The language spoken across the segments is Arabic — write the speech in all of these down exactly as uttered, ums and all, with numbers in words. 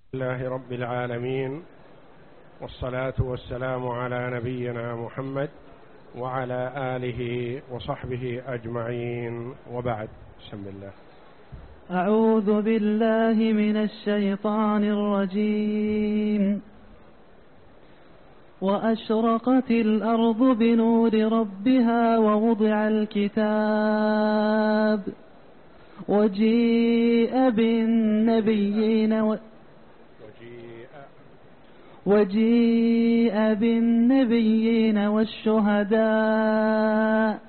لله رب العالمين، والصلاة والسلام على نبينا محمد وعلى آله وصحبه أجمعين، وبعد. بسم الله. أعوذ بالله من الشيطان الرجيم. وأشرقت الأرض بنور ربها ووضع الكتاب وجيء بالنبيين و... وجيء وجيء بالنبيين والشهداء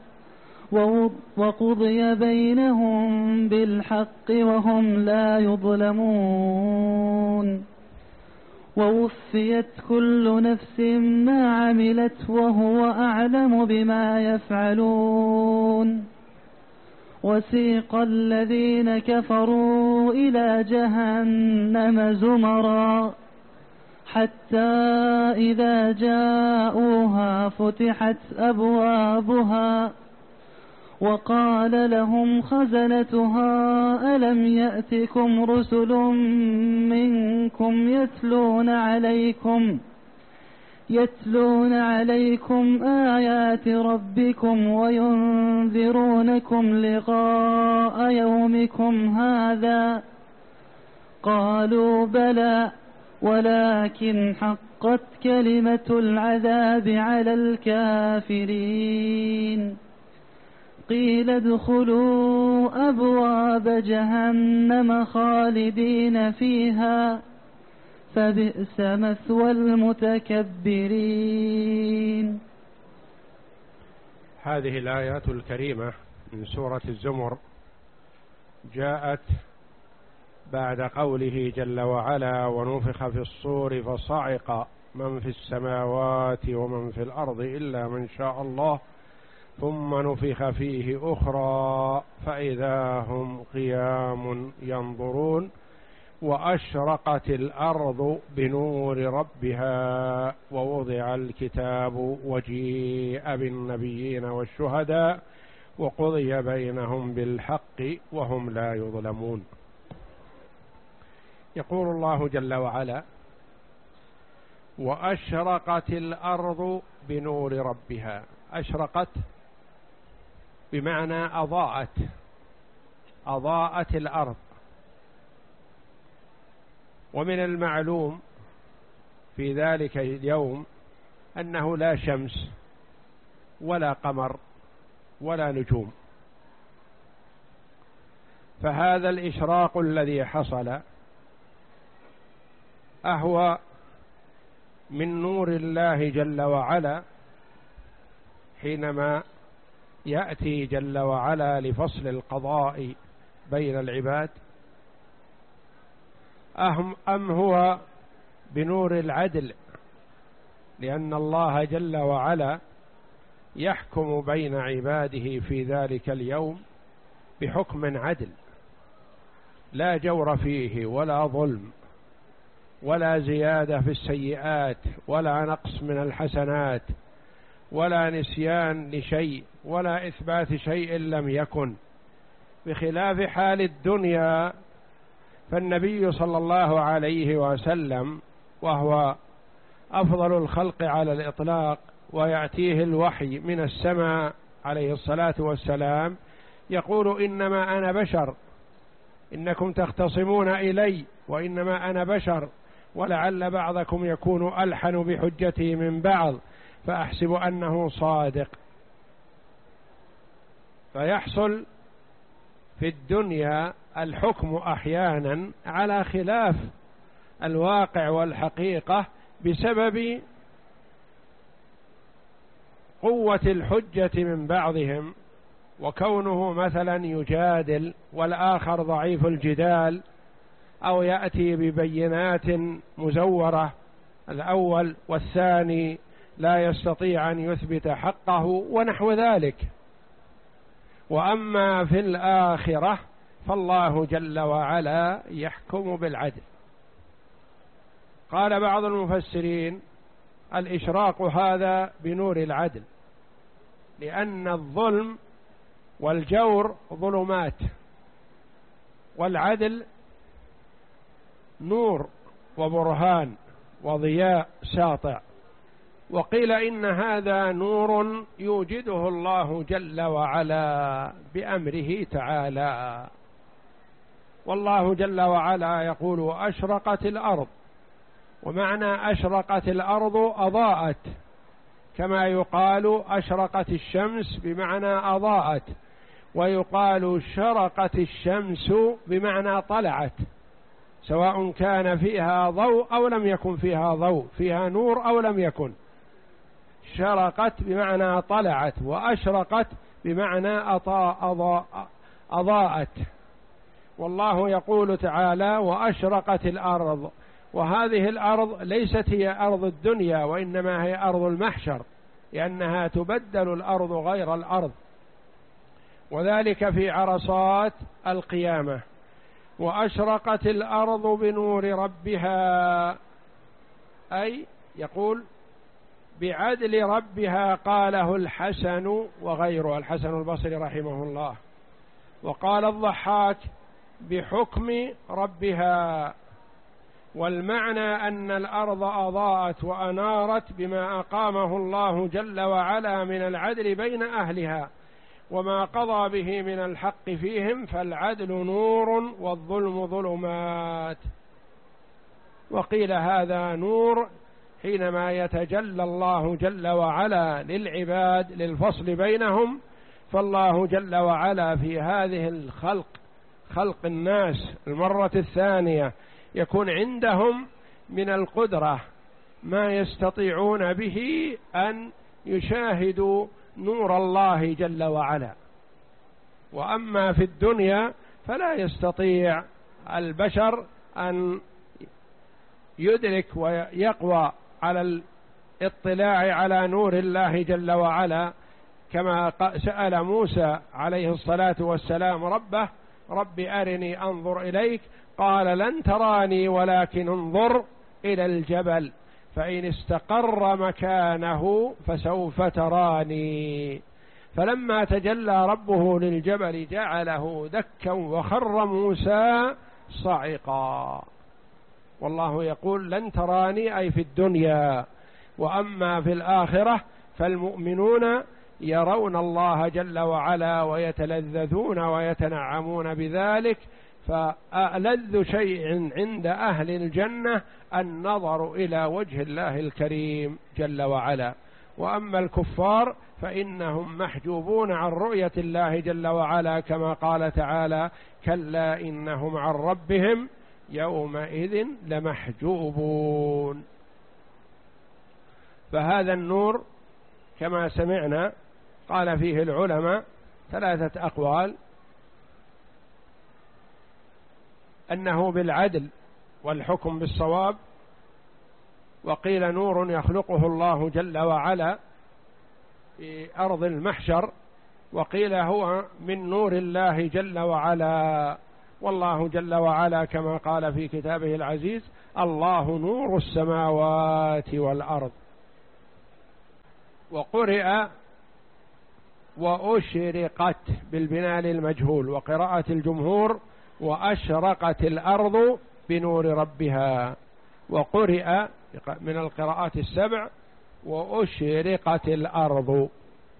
وقضي بينهم بالحق وهم لا يظلمون. ووفيت كل نفس ما عملت وهو أعلم بما يفعلون. وسيق الذين كفروا إلى جهنم زمرا حتى إذا جاءوها فتحت أبوابها وقال لهم خزنتها ألم يأتكم رسل منكم يتلون عليكم يتلون عليكم آيات ربكم وينذرونكم لقاء يومكم هذا؟ قالوا بلى ولكن حقت كلمة العذاب على الكافرين. قيل ادخلوا أبواب جهنم خالدين فيها فبئس مثوى المتكبرين. هذه الآيات الكريمة من سورة الزمر جاءت بعد قوله جل وعلا: ونفخ في الصور فصعق من في السماوات ومن في الأرض إلا من شاء الله ثم نفخ فيه أخرى فإذا هم قيام ينظرون. وأشرقت الأرض بنور ربها ووضع الكتاب وجيء بالنبيين والشهداء وقضي بينهم بالحق وهم لا يظلمون. يقول الله جل وعلا: وأشرقت الأرض بنور ربها. أشرقت بمعنى أضاءت، أضاءت الأرض. ومن المعلوم في ذلك اليوم أنه لا شمس ولا قمر ولا نجوم، فهذا الإشراق الذي حصل أهو من نور الله جل وعلا حينما يأتي جل وعلا لفصل القضاء بين العباد، أهم أم هو بنور العدل، لأن الله جل وعلا يحكم بين عباده في ذلك اليوم بحكم عدل لا جور فيه ولا ظلم ولا زيادة في السيئات ولا نقص من الحسنات ولا نسيان لشيء ولا إثبات شيء لم يكن، بخلاف حال الدنيا. فالنبي صلى الله عليه وسلم وهو أفضل الخلق على الإطلاق ويأتيه الوحي من السماء عليه الصلاة والسلام يقول: إنما أنا بشر، إنكم تختصمون إلي وإنما أنا بشر، ولعل بعضكم يكون ألحن بحجته من بعض فأحسب أنه صادق. فيحصل في الدنيا الحكم أحيانا على خلاف الواقع والحقيقة بسبب قوة الحجة من بعضهم، وكونه مثلا يجادل والآخر ضعيف الجدال، أو يأتي ببينات مزورة الأول والثاني لا يستطيع أن يثبت حقه ونحو ذلك. وأما في الآخرة فالله جل وعلا يحكم بالعدل. قال بعض المفسرين: الإشراق هذا بنور العدل، لأن الظلم والجور ظلمات والعدل نور وبرهان وضياء ساطع. وقيل إن هذا نور يوجده الله جل وعلا بأمره تعالى. والله جل وعلا يقول أشرقت الأرض، ومعنى أشرقت الأرض أضاءت، كما يقال أشرقت الشمس بمعنى أضاءت، ويقال شرقت الشمس بمعنى طلعت، سواء كان فيها ضوء أو لم يكن فيها ضوء، فيها نور أو لم يكن. شرقت بمعنى طلعت، وأشرقت بمعنى أضاء أضاء أضاءت. والله يقول تعالى وأشرقت الأرض، وهذه الأرض ليست هي أرض الدنيا، وإنما هي أرض المحشر، لأنها تبدل الأرض غير الأرض، وذلك في عرصات القيامة. وأشرقت الأرض بنور ربها، أي يقول بعدل ربها، قاله الحسن وغيره، الحسن البصري رحمه الله. وقال الضحاك بحكم ربها. والمعنى أن الأرض أضاءت وأنارت بما أقامه الله جل وعلا من العدل بين أهلها، وما قضى به من الحق فيهم، فالعدل نور والظلم ظلمات. وقيل هذا نور حينما يتجلى الله جل وعلا للعباد للفصل بينهم، فالله جل وعلا في هذه الخلق، خلق الناس المرة الثانية، يكون عندهم من القدرة ما يستطيعون به أن يشاهدوا نور الله جل وعلا. وأما في الدنيا فلا يستطيع البشر أن يدرك ويقوى على الاطلاع على نور الله جل وعلا، كما سأل موسى عليه الصلاة والسلام ربه رب أرني أنظر إليك، قال لن تراني ولكن انظر إلى الجبل فإن استقر مكانه فسوف تراني. فلما تجلى ربه للجبل جعله دكا وخر موسى صعقا. والله يقول لن تراني أي في الدنيا، وأما في الآخرة فالمؤمنون يرون الله جل وعلا ويتلذذون ويتنعمون بذلك. فألذ شيء عند أهل الجنة النظر إلى وجه الله الكريم جل وعلا. وأما الكفار فإنهم محجوبون عن رؤية الله جل وعلا، كما قال تعالى كلا إنهم عن ربهم يومئذ لمحجوبون. فهذا النور كما سمعنا قال فيه العلماء ثلاثة أقوال: أنه بالعدل والحكم بالصواب، وقيل نور يخلقه الله جل وعلا في أرض المحشر، وقيل هو من نور الله جل وعلا. والله جل وعلا كما قال في كتابه العزيز الله نور السماوات والأرض. وقرئ وأشرقت بالبناء للمجهول، وقراءة الجمهور وأشرقت الأرض بنور ربها. وقرئ من القراءات السبع وأشرقت الأرض.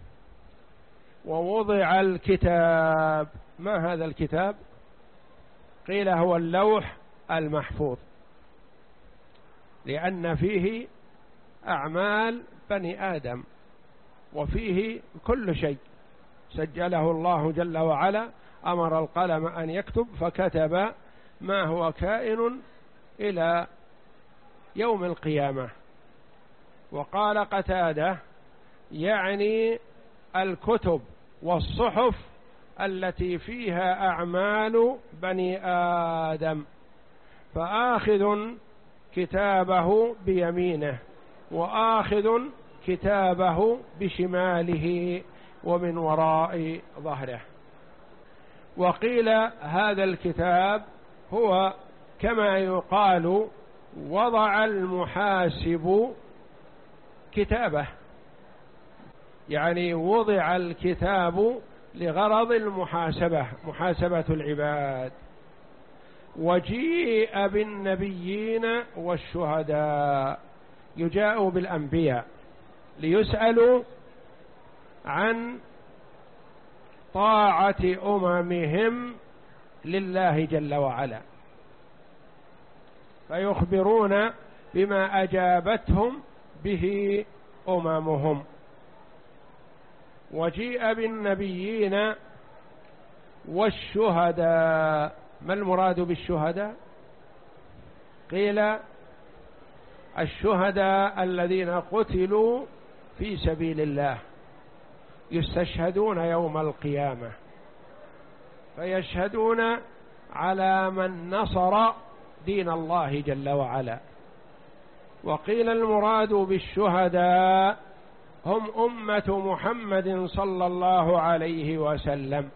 ووضع الكتاب. ما هذا الكتاب؟ قيل هو اللوح المحفوظ، لأن فيه أعمال بني آدم، وفيه كل شيء سجله الله جل وعلا. أمر القلم أن يكتب فكتب ما هو كائن إلى يوم القيامة. وقال قتادة يعني الكتب والصحف التي فيها أعمال بني آدم، فآخذ كتابه بيمينه وآخذ كتابه بشماله ومن وراء ظهره. وقيل هذا الكتاب هو كما يقال وضع المحاسب كتابه، يعني وضع الكتاب لغرض المحاسبة، محاسبة العباد. وجيء بالنبيين والشهداء، يجاء بالأنبياء ليسألوا عن طاعة أممهم لله جل وعلا، فيخبرون بما أجابتهم به أممهم. وجيء بالنبيين والشهداء، ما المراد بالشهداء؟ قيل الشهداء الذين قتلوا في سبيل الله يستشهدون يوم القيامة، فيشهدون على من نصر دين الله جل وعلا. وقيل المراد بالشهداء هم أمة محمد صلى الله عليه وسلم،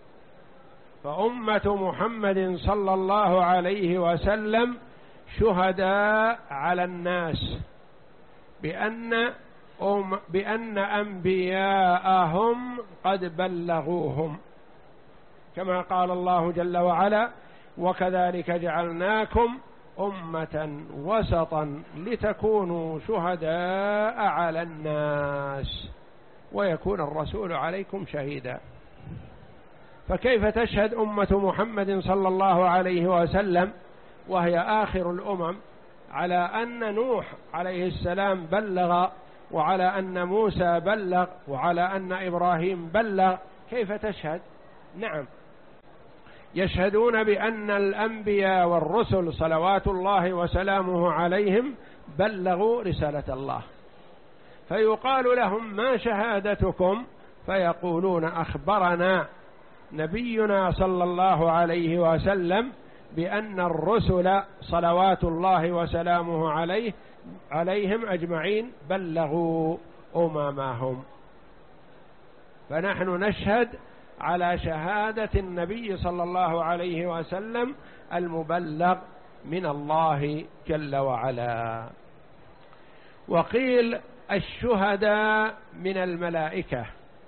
فأمة محمد صلى الله عليه وسلم شهداء على الناس بأن أم بأن أنبياءهم قد بلغوهم، كما قال الله جل وعلا: وكذلك جعلناكم أمة وسطا لتكونوا شهداء على الناس ويكون الرسول عليكم شهيدا. فكيف تشهد أمة محمد صلى الله عليه وسلم وهي آخر الأمم على أن نوح عليه السلام بلغ، وعلى أن موسى بلغ، وعلى أن إبراهيم بلغ؟ كيف تشهد؟ نعم، يشهدون بأن الأنبياء والرسل صلوات الله وسلامه عليهم بلغوا رسالة الله، فيقال لهم: ما شهادتكم؟ فيقولون: أخبرنا نبينا صلى الله عليه وسلم بأن الرسل صلوات الله وسلامه عليه عليهم أجمعين بلغوا أممهم. فنحن نشهد على شهادة النبي صلى الله عليه وسلم المبلغ من الله جل وعلا. وقيل الشهداء من الملائكة،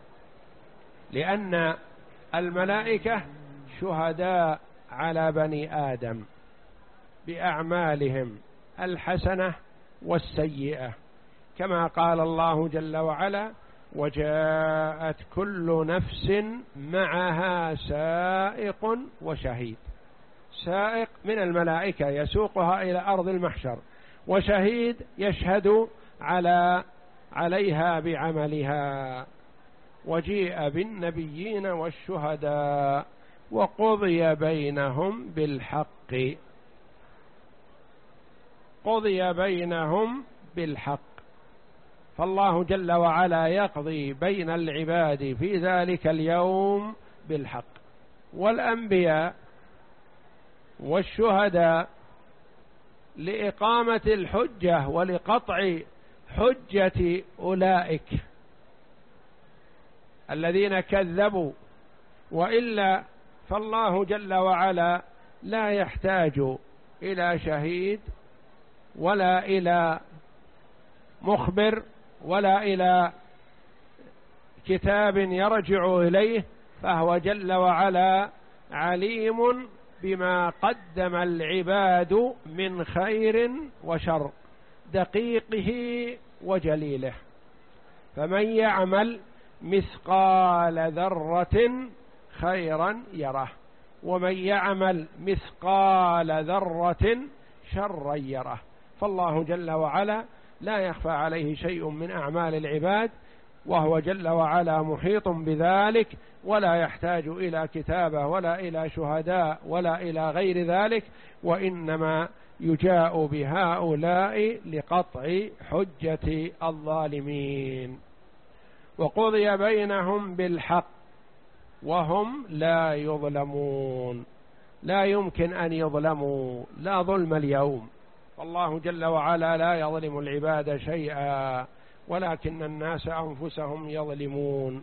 لأن الملائكة شهداء على بني آدم بأعمالهم الحسنة والسيئة، كما قال الله جل وعلا: وجاءت كل نفس معها سائق وشهيد. سائق من الملائكة يسوقها إلى أرض المحشر، وشهيد يشهد على عليها بعملها. وجيء بالنبيين والشهداء وقضي بينهم بالحق. قضي بينهم بالحق، فالله جل وعلا يقضي بين العباد في ذلك اليوم بالحق. والأنبياء والشهداء لإقامة الحجة ولقطع حجة أولئك الذين كذبوا، وإلا فالله جل وعلا لا يحتاج إلى شهيد ولا إلى مخبر ولا إلى كتاب يرجع إليه، فهو جل وعلا عليم بما قدم العباد من خير وشر، دقيقه وجليله. فمن يعمل مثقال ذرة خيرا يره، ومن يعمل مثقال ذرة شرا يره. فالله جل وعلا لا يخفى عليه شيء من أعمال العباد، وهو جل وعلا محيط بذلك، ولا يحتاج إلى كتابة ولا إلى شهداء ولا إلى غير ذلك، وإنما يجاء بهؤلاء لقطع حجة الظالمين. وقضي بينهم بالحق وهم لا يظلمون. لا يمكن أن يظلموا، لا ظلم اليوم، فالله جل وعلا لا يظلم العباد شيئا، ولكن الناس أنفسهم يظلمون.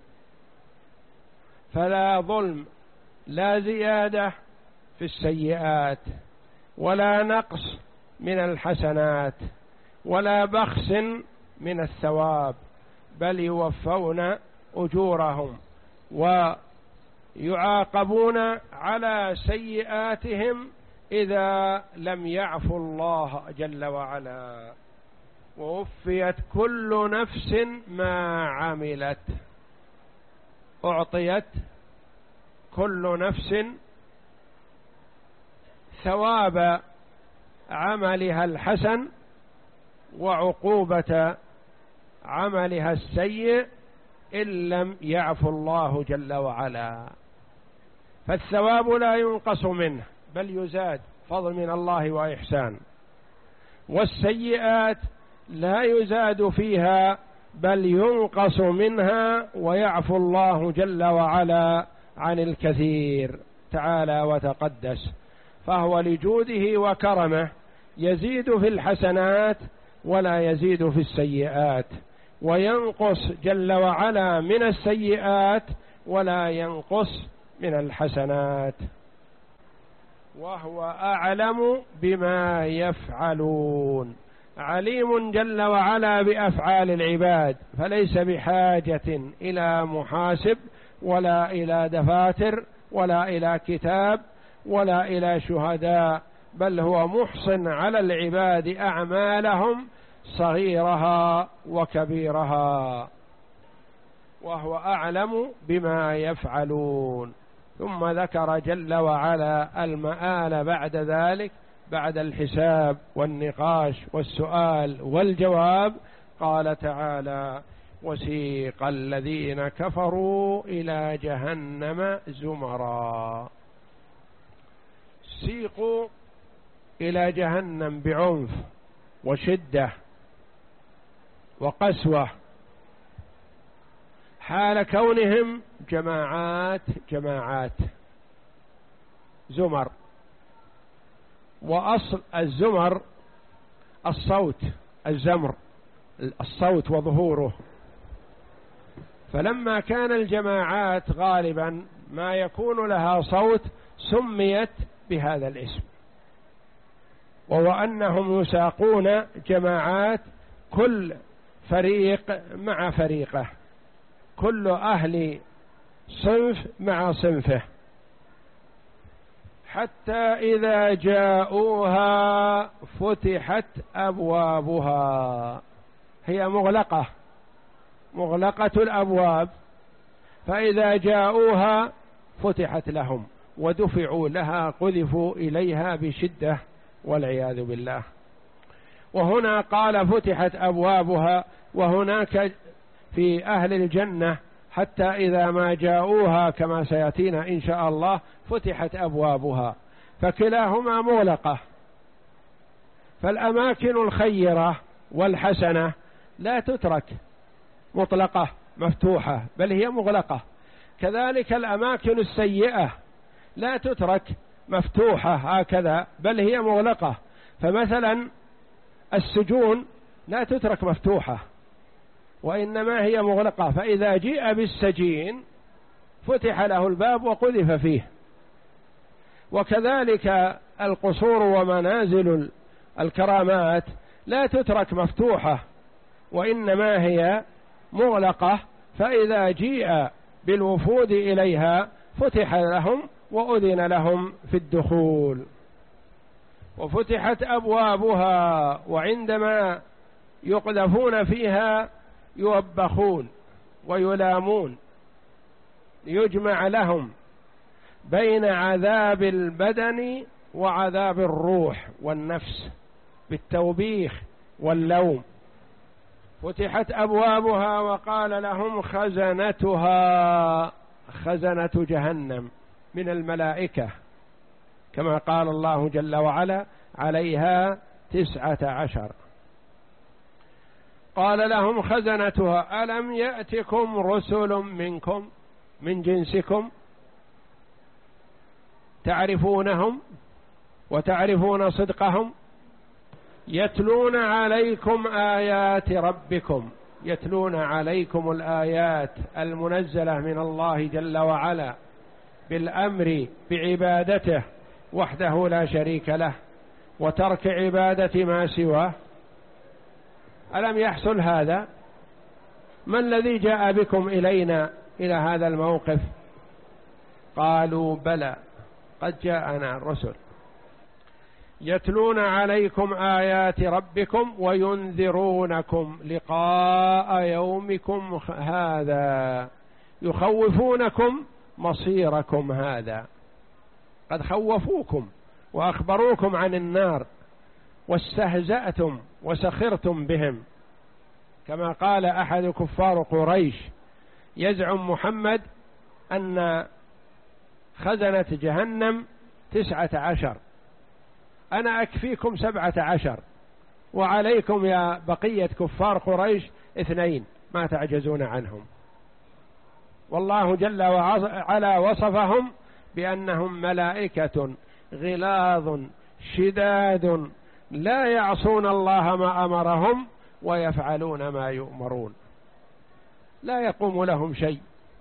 فلا ظلم، لا زيادة في السيئات، ولا نقص من الحسنات، ولا بخس من الثواب، بل يوفون أجورهم ويعاقبون على سيئاتهم إذا لم يعفو الله جل وعلا. ووفيت كل نفس ما عملت، أعطيت كل نفس ثواب عملها الحسن وعقوبة عملها السيء إن لم يعفو الله جل وعلا. فالثواب لا ينقص منه بل يزاد، فضل من الله وإحسان. والسيئات لا يزاد فيها بل ينقص منها، ويعفو الله جل وعلا عن الكثير تعالى وتقدس. فهو لجوده وكرمه يزيد في الحسنات ولا يزيد في السيئات، وينقص جل وعلا من السيئات ولا ينقص من الحسنات. وهو أعلم بما يفعلون، عليم جل وعلا بأفعال العباد، فليس بحاجة إلى محاسب ولا إلى دفاتر ولا إلى كتاب ولا إلى شهداء، بل هو محصن على العباد أعمالهم صغيرها وكبيرها، وهو أعلم بما يفعلون. ثم ذكر جل وعلا المآل بعد ذلك، بعد الحساب والنقاش والسؤال والجواب. قال تعالى: وسيق الذين كفروا إلى جهنم زمرا. سيقوا إلى جهنم بعنف وشدة وقسوة، حال كونهم جماعات جماعات زمر. وأصل الزمر الصوت، الزمر الصوت وظهوره. فلما كان الجماعات غالبا ما يكون لها صوت سميت بهذا الاسم، وهو أنهم يساقون جماعات، كل فريق مع فريقه، كل أهل صنف مع صنفه، حتى إذا جاءوها فتحت أبوابها. هي مغلقة مغلقة الأبواب، فإذا جاءوها فتحت لهم ودفعوا لها، قذفوا إليها بشدة والعياذ بالله. وهنا قال فتحت أبوابها، وهناك في أهل الجنة حتى إذا ما جاءوها كما سيأتينا إن شاء الله فتحت أبوابها، فكلاهما مغلقة. فالأماكن الخيرة والحسنة لا تترك مطلقة مفتوحة بل هي مغلقة، كذلك الأماكن السيئة لا تترك مفتوحة هكذا بل هي مغلقة. فمثلا السجون لا تترك مفتوحة وإنما هي مغلقة، فإذا جيء بالسجين فتح له الباب وقذف فيه. وكذلك القصور ومنازل الكرامات لا تترك مفتوحة وإنما هي مغلقة، فإذا جيء بالوفود إليها فتح لهم وأذن لهم في الدخول. وفتحت أبوابها، وعندما يقذفون فيها يوبخون ويلامون، يجمع لهم بين عذاب البدن وعذاب الروح والنفس بالتوبيخ واللوم. فتحت أبوابها وقال لهم خزنتها، خزنة جهنم من الملائكة، كما قال الله جل وعلا عليها تسعة عشر. قال لهم خزنتها ألم يأتكم رسل منكم من جنسكم تعرفونهم وتعرفون صدقهم يتلون عليكم آيات ربكم، يتلون عليكم الآيات المنزلة من الله جل وعلا بالأمر بعبادته وحده لا شريك له وترك عبادة ما سواه. ألم يحصل هذا؟ ما الذي جاء بكم إلينا إلى هذا الموقف؟ قالوا بلى قد جاءنا الرسل. يتلون عليكم آيات ربكم وينذرونكم لقاء يومكم هذا، يخوفونكم مصيركم هذا. قد خوفوكم وأخبروكم عن النار واستهزأتم وسخرتم بهم، كما قال أحد كفار قريش: يزعم محمد أن خزنة جهنم تسعة عشر، أنا أكفيكم سبعة عشر، وعليكم يا بقية كفار قريش اثنين ما تعجزون عنهم. والله جل وعلا وصفهم بأنهم ملائكة غلاظ شداد لا يعصون الله ما أمرهم ويفعلون ما يؤمرون، لا يقوم لهم شيء.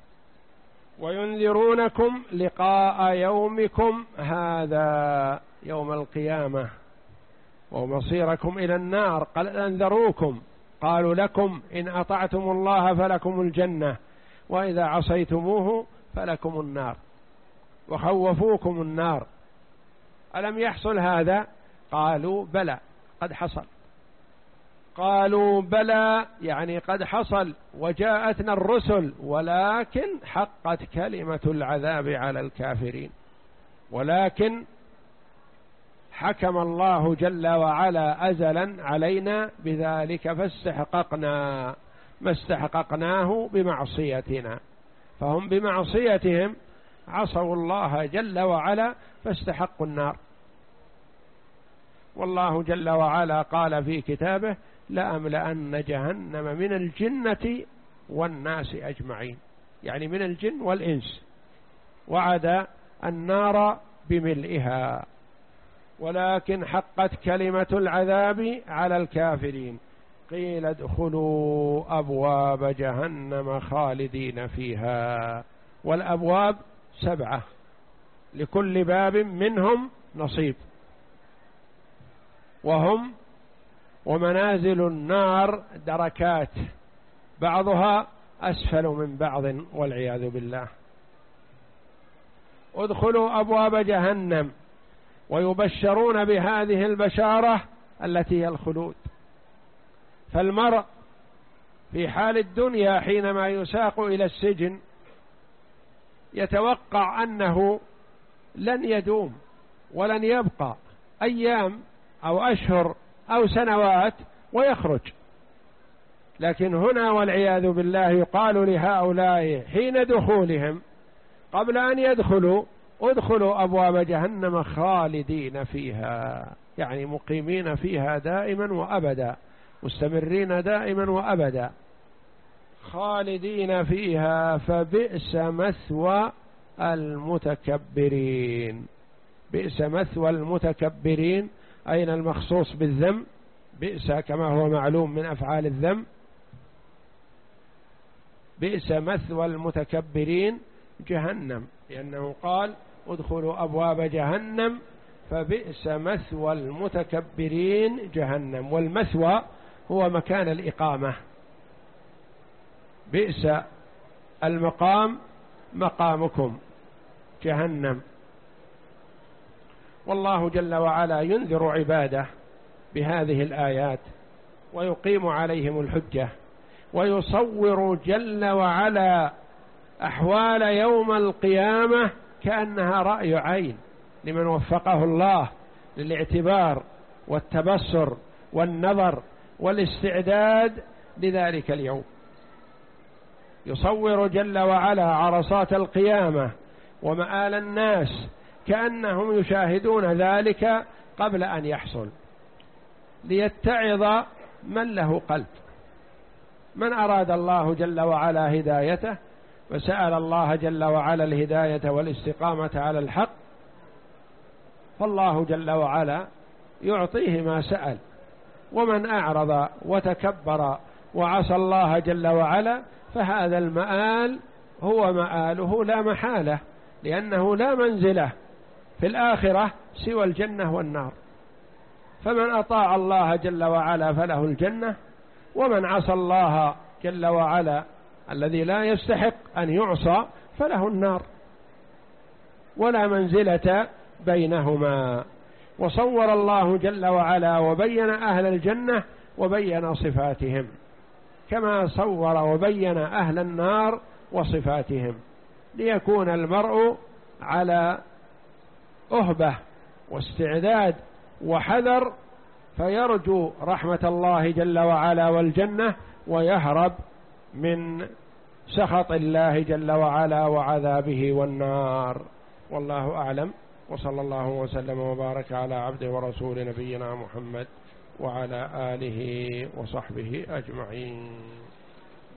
وينذرونكم لقاء يومكم هذا، يوم القيامة، ومصيركم إلى النار. قد أنذروكم، قالوا لكم إن أطعتم الله فلكم الجنة وإذا عصيتموه فلكم النار، وخوفوكم النار. ألم يحصل هذا؟ قالوا بلى قد حصل. قالوا بلى يعني قد حصل وجاءتنا الرسل، ولكن حقت كلمة العذاب على الكافرين. ولكن حكم الله جل وعلا أزلا علينا بذلك فاستحققنا ما استحققناه بمعصيتنا، فهم بمعصيتهم عصوا الله جل وعلا فاستحقوا النار. والله جل وعلا قال في كتابه: لأملأن جهنم من الجنة والناس أجمعين، يعني من الجن والإنس، وعد النار بملئها، ولكن حقت كلمة العذاب على الكافرين. قيل ادخلوا أبواب جهنم خالدين فيها. والأبواب سبعة، لكل باب منهم نصيب، وهم ومنازل النار دركات، بعضها أسفل من بعض والعياذ بالله. ادخلوا أبواب جهنم، ويبشرون بهذه البشارة التي هي الخلود. فالمرء في حال الدنيا حينما يساق إلى السجن يتوقع أنه لن يدوم ولن يبقى أيام أو أشهر أو سنوات ويخرج، لكن هنا والعياذ بالله يقال لهؤلاء حين دخولهم قبل أن يدخلوا: ادخلوا أبواب جهنم خالدين فيها، يعني مقيمين فيها دائما وأبدا، مستمرين دائما وأبدا، خالدين فيها فبئس مثوى المتكبرين. بئس مثوى المتكبرين، أين المخصوص بالذم؟ بئس كما هو معلوم من أفعال الذم. بئس مثوى المتكبرين جهنم، لأنه قال: ادخلوا أبواب جهنم فبئس مثوى المتكبرين جهنم. والمثوى هو مكان الإقامة، بئس المقام مقامكم جهنم. والله جل وعلا ينذر عباده بهذه الآيات ويقيم عليهم الحجة، ويصور جل وعلا أحوال يوم القيامة كأنها رأي عين لمن وفقه الله للاعتبار والتبصر والنظر والاستعداد لذلك اليوم. يصور جل وعلا عرصات القيامة ومآل الناس كأنهم يشاهدون ذلك قبل أن يحصل، ليتعظ من له قلب. من أراد الله جل وعلا هدايته وسأل الله جل وعلا الهداية والاستقامة على الحق، فالله جل وعلا يعطيه ما سأل. ومن أعرض وتكبر وعصى الله جل وعلا فهذا المآل هو مآله لا محالة، لأنه لا منزله في الآخرة سوى الجنة والنار. فمن أطاع الله جل وعلا فله الجنة، ومن عصى الله جل وعلا الذي لا يستحق أن يعصى فله النار، ولا منزلة بينهما. وصور الله جل وعلا وبين أهل الجنة وبين صفاتهم، كما صور وبين أهل النار وصفاتهم، ليكون المرء على أهبة واستعداد وحذر، فيرجو رحمة الله جل وعلا والجنة، ويهرب من سخط الله جل وعلا وعذابه والنار. والله أعلم، وصلى الله وسلم وبارك على عبده ورسول نبينا محمد وعلى آله وصحبه أجمعين.